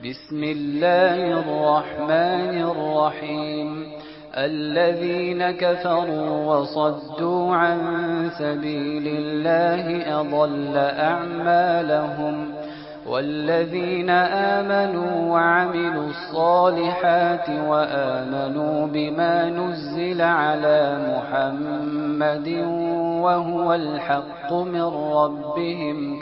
بسم الله الرحمن الرحيم. الذين كفروا وصدوا عن سبيل الله أضل أعمالهم، والذين آمنوا وعملوا الصالحات وآمنوا بما نزل على محمد وهو الحق من ربهم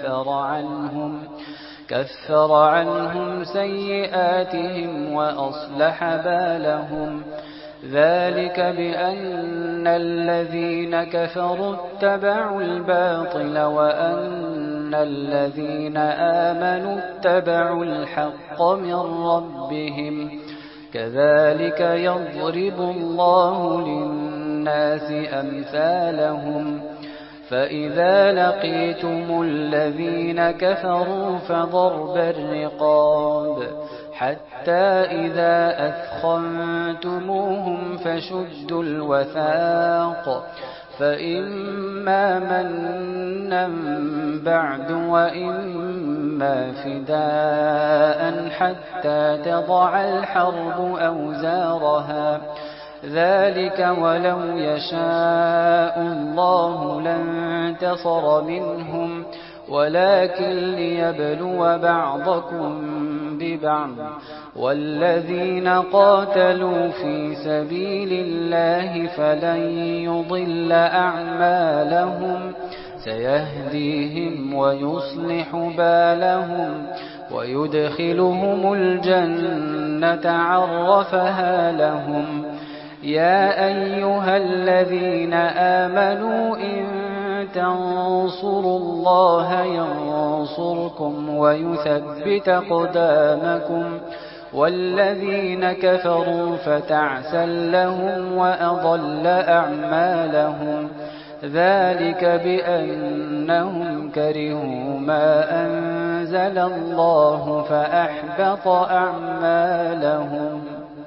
كفر عنهم سيئاتهم وأصلح بالهم. ذلك بأن الذين كفروا اتبعوا الباطل وأن الذين آمنوا اتبعوا الحق من ربهم. كذلك يضرب الله للناس أمثالهم. فإذا لقيتم الذين كفروا فضرب الرقاب حتى إذا أثخنتموهم فشدوا الوثاق، فإما منا بعد وإما فداء حتى تضع الحرب أوزارها. ذلك ولو يشاء الله لانتصر منهم، ولكن ليبلو بعضكم ببعض. والذين قاتلوا في سبيل الله فلن يضل أعمالهم، سيهديهم ويصلح بالهم ويدخلهم الجنة عرفها لهم. يا أيها الذين آمنوا إن تنصروا الله ينصركم ويثبت أقدامكم. والذين كفروا فتعسا لهم وأضل أعمالهم. ذلك بأنهم كرهوا ما أنزل الله فأحبط أعمالهم.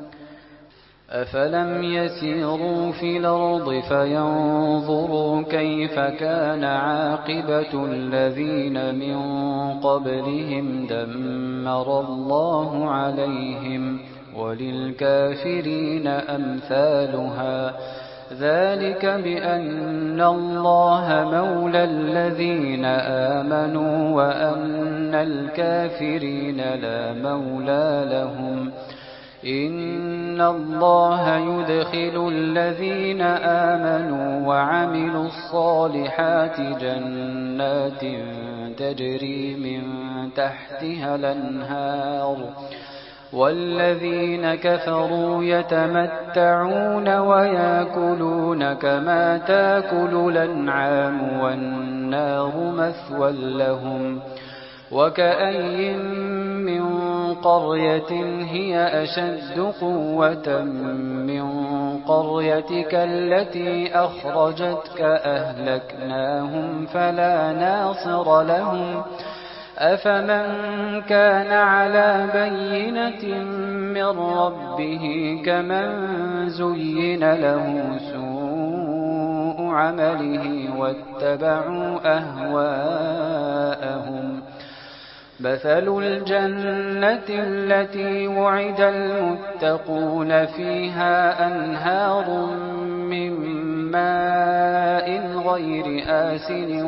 أفلم يسيروا في الأرض فينظروا كيف كان عاقبة الذين من قبلهم دمر الله عليهم وللكافرين أمثالها. ذلك بأن الله مولى الذين آمنوا وأن الكافرين لا مولى لهم. إن الله يدخل الذين آمنوا وعملوا الصالحات جنات تجري من تحتها الأنهار، والذين كفروا يتمتعون ويأكلون كما تأكل الأنعام والنار مثوى لهم. وكأين من قرية هي أشد قوة من قريتك التي أخرجتك أهلكناهم فلا ناصر لهم. أفمن كان على بينة من ربه كمن زين له سوء عمله واتبعوا أهواءهم. مثل الجنة التي وعد المتقون فيها أنهار من ماء غير آسن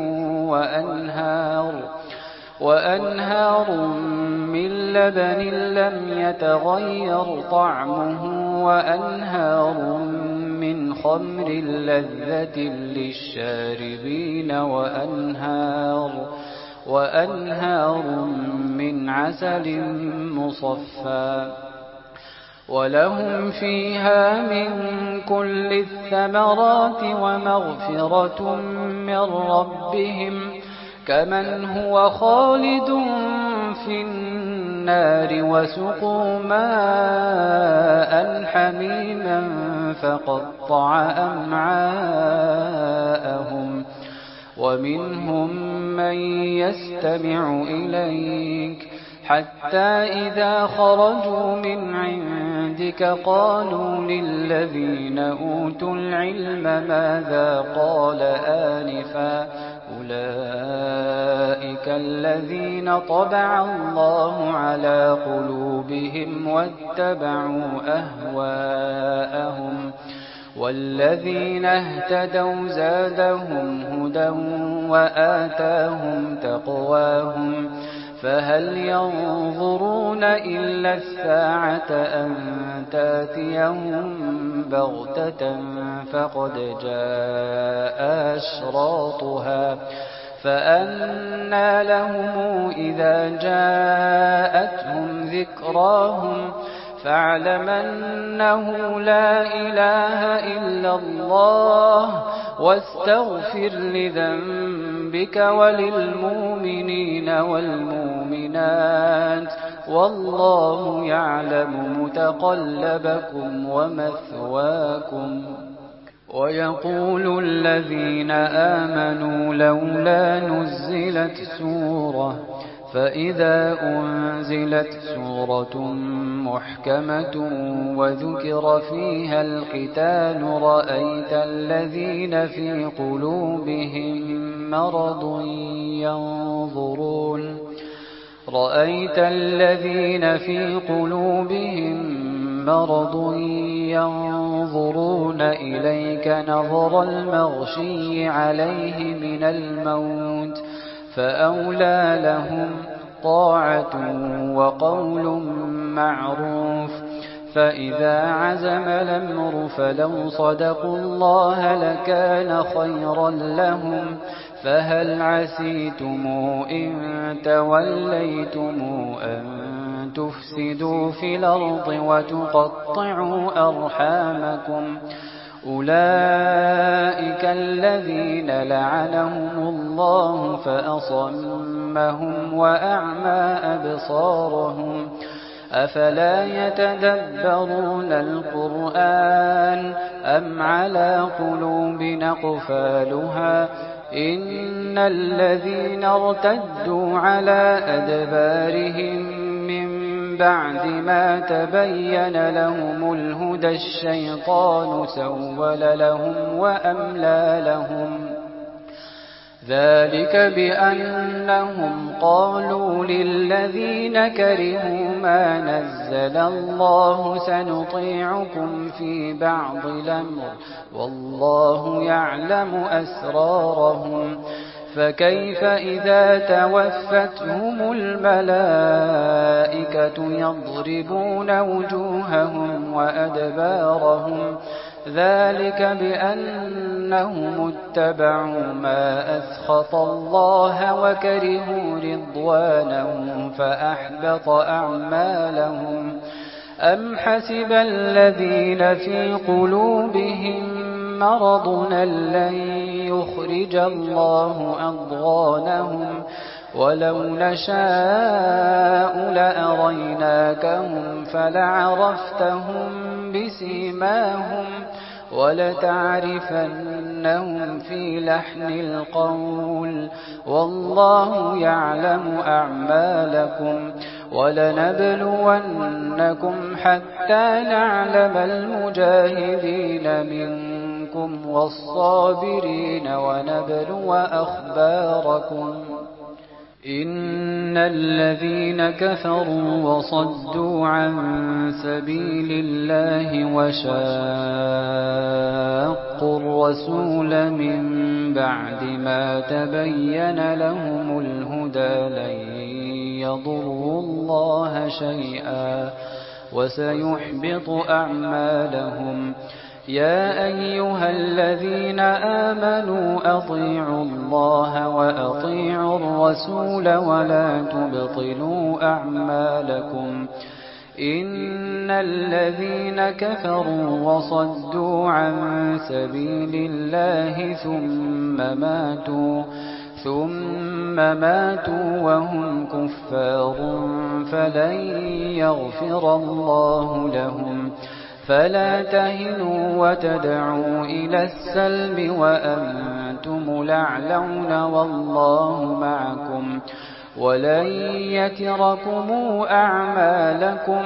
وأنهار من لبن لم يتغير طعمه وأنهار من خمر لذة للشاربين وأنهار من عسل مصفى. ولهم فيها من كل الثمرات ومغفرة من ربهم كمن هو خالد في النار وسقوا ماء حميما فقطع أمعاءهم. ومنهم من يستمع إليك حتى إذا خرجوا من عندك قالوا للذين أوتوا العلم ماذا قال آنفا أولئك الذين طبع الله على قلوبهم واتبعوا أهواءهم والذين اهتدوا زادهم هدى وآتاهم تقواهم فهل ينظرون إلا الساعة أن تأتيهم بغتة فقد جاء أشراطها فأنى لهم إذا جاءتهم ذكراهم فاعلم أنه لا إله إلا الله واستغفر لذنبك وللمؤمنين والمؤمنات والله يعلم متقلبكم ومثواكم. ويقول الذين آمنوا لولا نزلت سورة فإذا أنزلت سورة محكمة وذكر فيها القتال رأيت الذين في قلوبهم مرض ينظرون إليك نظر المغشي عليه من الموت فأولى لهم طاعة وقول معروف فإذا عزم الأمر فلو صدقوا الله لكان خيرا لهم فهل عسيتم إن توليتم أن تفسدوا في الأرض وتقطعوا أرحامكم أولئك الذين لعنهم الله فأصمهم وأعمى أبصارهم أفلا يتدبرون القرآن أم على قلوب أقفالها إن الذين ارتدوا على أدبارهم بعد ما تبين لهم الهدى الشيطان سول لهم وأملى لهم ذلك بأنهم قالوا للذين كرهوا ما نزل الله سنطيعكم في بعض الأمر والله يعلم أسرارهم فكيف إذا توفتهم الملائكة يضربون وجوههم وأدبارهم ذلك بأنهم اتبعوا ما أسخط الله وكرهوا رضوانه فأحبط أعمالهم أم حسب الذين في قلوبهم مرض لن يخرج الله أضغانهم ولو نشاء لأريناكهم فلعرفتهم بسيماهم ولتعرفنهم في لحن القول والله يعلم أعمالكم ولنبلونكم حتى نعلم المجاهدين منكم والصابرين ونبلو أخباركم إن الذين كفروا وصدوا عن سبيل الله وشاقوا الرسول من بعد ما تبين لهم الهدى لن يضروا الله شيئا وسيحبط أعمالهم يا أيها الذين آمنوا أطيعوا الله وأطيعوا الرسول ولا تبطلوا أعمالكم إن الذين كفروا وصدوا عن سبيل الله ثم ماتوا وهم كفار فلن يغفر الله لهم فلا تهنوا وتدعوا إلى السلم وأنتم الأعلون والله معكم ولن يتركم أعمالكم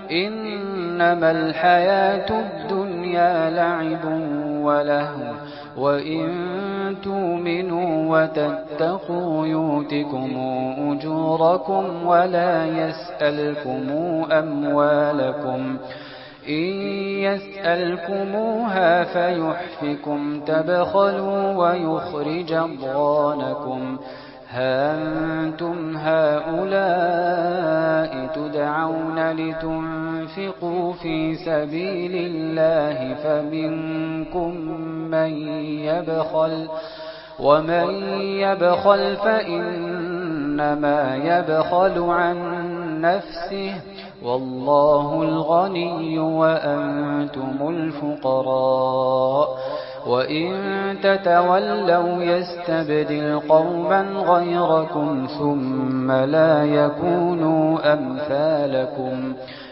إنما الحياة الدنيا لعب ولهو وإن تؤمنوا وتتقوا يؤتكم أجوركم ولا يسألكم أموالكم إن يسألكموها فيحفكم تبخلوا ويخرج أضغانكم ها أنتم هؤلاء تدعون لتنفقوا في سبيل الله فمنكم من يبخل ومن يبخل فإنما يبخل عن نفسه والله الغني وأنتم الفقراء وإن تتولوا يستبدل قوما غيركم ثم لا يكونوا أمثالكم